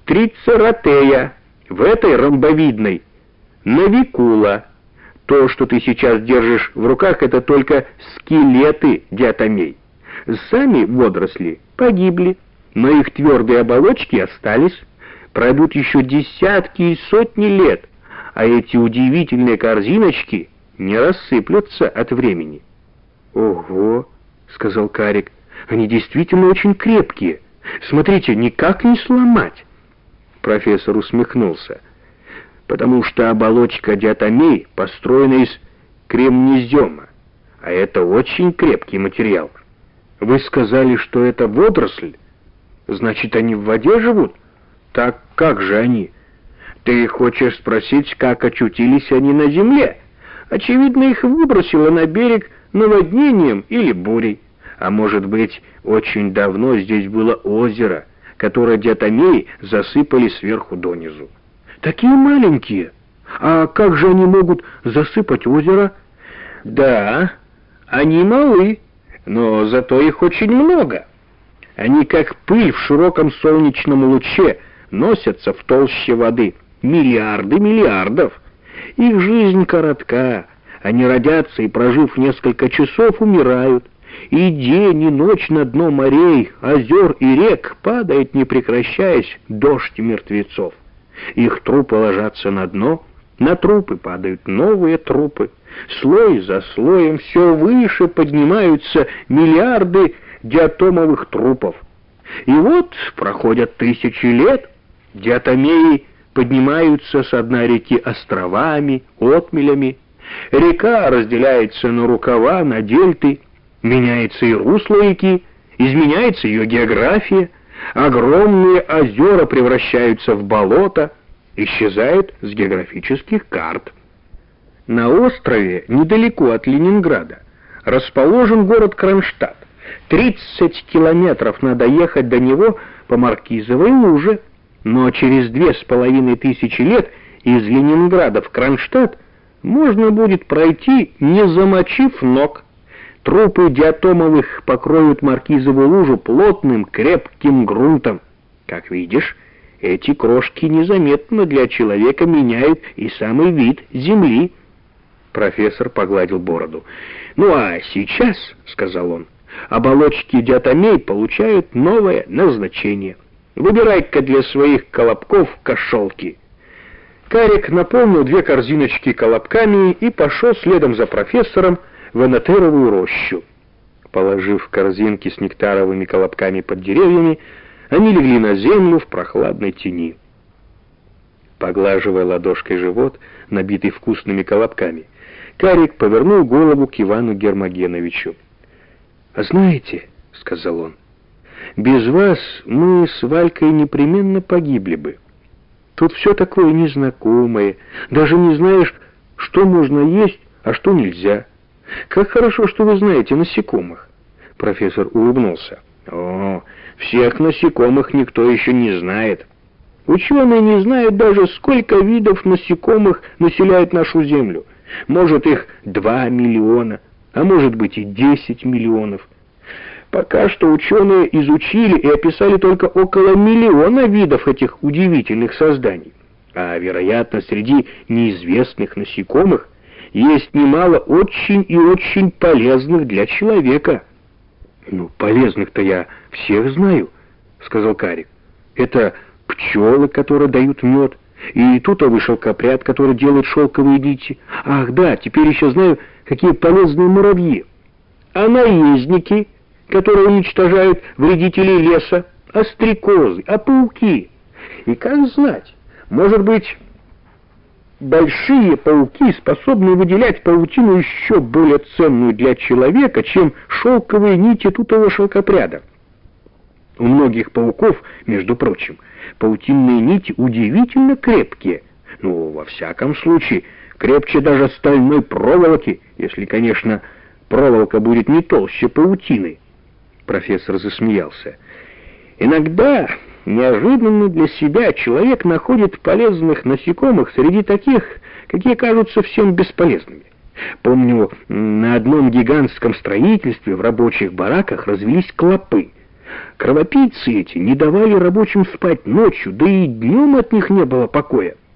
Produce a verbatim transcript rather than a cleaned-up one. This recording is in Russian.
трицератея, в этой ромбовидной навикула. То, что ты сейчас держишь в руках, это только скелеты диатомей. Сами водоросли погибли, но их твердые оболочки остались. Пройдут еще десятки и сотни лет, а эти удивительные корзиночки не рассыплются от времени. «Ого!» — сказал Карик. «Они действительно очень крепкие. Смотрите, никак не сломать». Профессор усмехнулся. «Потому что оболочка диатомей построена из кремнезема, а это очень крепкий материал. Вы сказали, что это водоросль? Значит, они в воде живут? Так как же они? Ты хочешь спросить, как очутились они на земле? Очевидно, их выбросило на берег наводнением или бурей. А может быть, очень давно здесь было озеро, которое диатомеи засыпали сверху донизу. Такие маленькие. А как же они могут засыпать озеро? Да, они малы, но зато их очень много. Они как пыль в широком солнечном луче носятся в толще воды. Миллиарды миллиардов. Их жизнь коротка. Они родятся и, прожив несколько часов, умирают. И день, и ночь на дно морей, озер и рек падает, не прекращаясь, дождь мертвецов. Их трупы ложатся на дно, на трупы падают новые трупы. Слой за слоем все выше поднимаются миллиарды диатомовых трупов. И вот проходят тысячи лет, диатомеи поднимаются со дна реки островами, отмелями. Река разделяется на рукава, на дельты, меняется и русло реки, изменяется ее география, огромные озера превращаются в болота, исчезают с географических карт. На острове, недалеко от Ленинграда, расположен город Кронштадт. тридцать километров надо ехать до него по Маркизовой луже, но через две с половиной тысячи лет из Ленинграда в Кронштадт можно будет пройти, не замочив ног. Трупы диатомовых покроют Маркизовую лужу плотным, крепким грунтом. Как видишь, эти крошки незаметно для человека меняют и самый вид земли. Профессор погладил бороду. «Ну а сейчас, — сказал он, — оболочки диатомей получают новое назначение. Выбирай-ка для своих колобков кошелки». Карик наполнил две корзиночки колобками и пошел следом за профессором в энотеровую рощу. Положив корзинки с нектаровыми колобками под деревьями, они легли на землю в прохладной тени. Поглаживая ладошкой живот, набитый вкусными колобками, Карик повернул голову к Ивану Гермогеновичу. «А знаете, — сказал он, — без вас мы с Валькой непременно погибли бы. Тут все такое незнакомое, даже не знаешь, что можно есть, а что нельзя. Как хорошо, что вы знаете насекомых». Профессор улыбнулся. «О, всех насекомых никто еще не знает. Ученые не знают даже, сколько видов насекомых населяют нашу Землю. Может, их два миллиона, а может быть и десять миллионов. Пока что ученые изучили и описали только около миллиона видов этих удивительных созданий. А, вероятно, среди неизвестных насекомых есть немало очень и очень полезных для человека». «Ну, полезных-то я всех знаю, — сказал Карик. Это пчелы, которые дают мед, и тутовый шелкопряд, который делает шелковые нити. Ах, да, теперь еще знаю, какие полезные муравьи. А наездники, которые уничтожают вредителей леса, а стрекозы, а пауки. И как знать, может быть, большие пауки способны выделять паутину еще более ценную для человека, чем шелковые нити тутового шелкопряда. У многих пауков, между прочим, паутинные нити удивительно крепкие. Ну, во всяком случае, крепче даже стальной проволоки, если, конечно, проволока будет не толще паутины». Профессор засмеялся. «Иногда, неожиданно для себя, человек находит полезных насекомых среди таких, какие кажутся всем бесполезными. Помню, на одном гигантском строительстве в рабочих бараках развелись клопы. Кровопийцы эти не давали рабочим спать ночью, да и днем от них не было покоя.